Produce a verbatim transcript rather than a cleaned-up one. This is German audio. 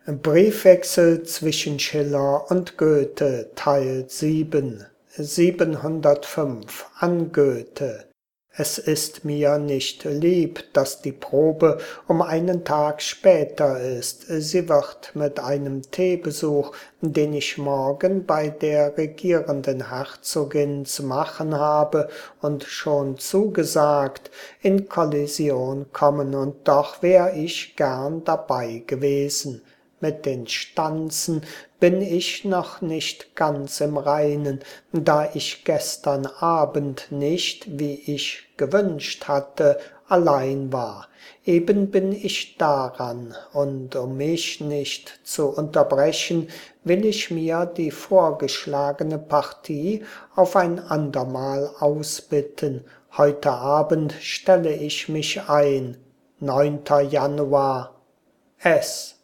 Briefwechsel zwischen Schiller und Goethe, Teil sieben, siebenhundertfünf an Goethe. Es ist mir nicht lieb, dass die Probe um einen Tag später ist. Sie wird mit einem Teebesuch, den ich morgen bei der regierenden Herzogin zu machen habe und schon zugesagt, in Kollision kommen, und doch wär ich gern dabei gewesen. Mit den Stanzen bin ich noch nicht ganz im Reinen, da ich gestern Abend nicht, wie ich gewünscht hatte, allein war. Eben bin ich daran, und um mich nicht zu unterbrechen, will ich mir die vorgeschlagene Partie auf ein andermal ausbitten. Heute Abend stelle ich mich ein. neunter Januar. S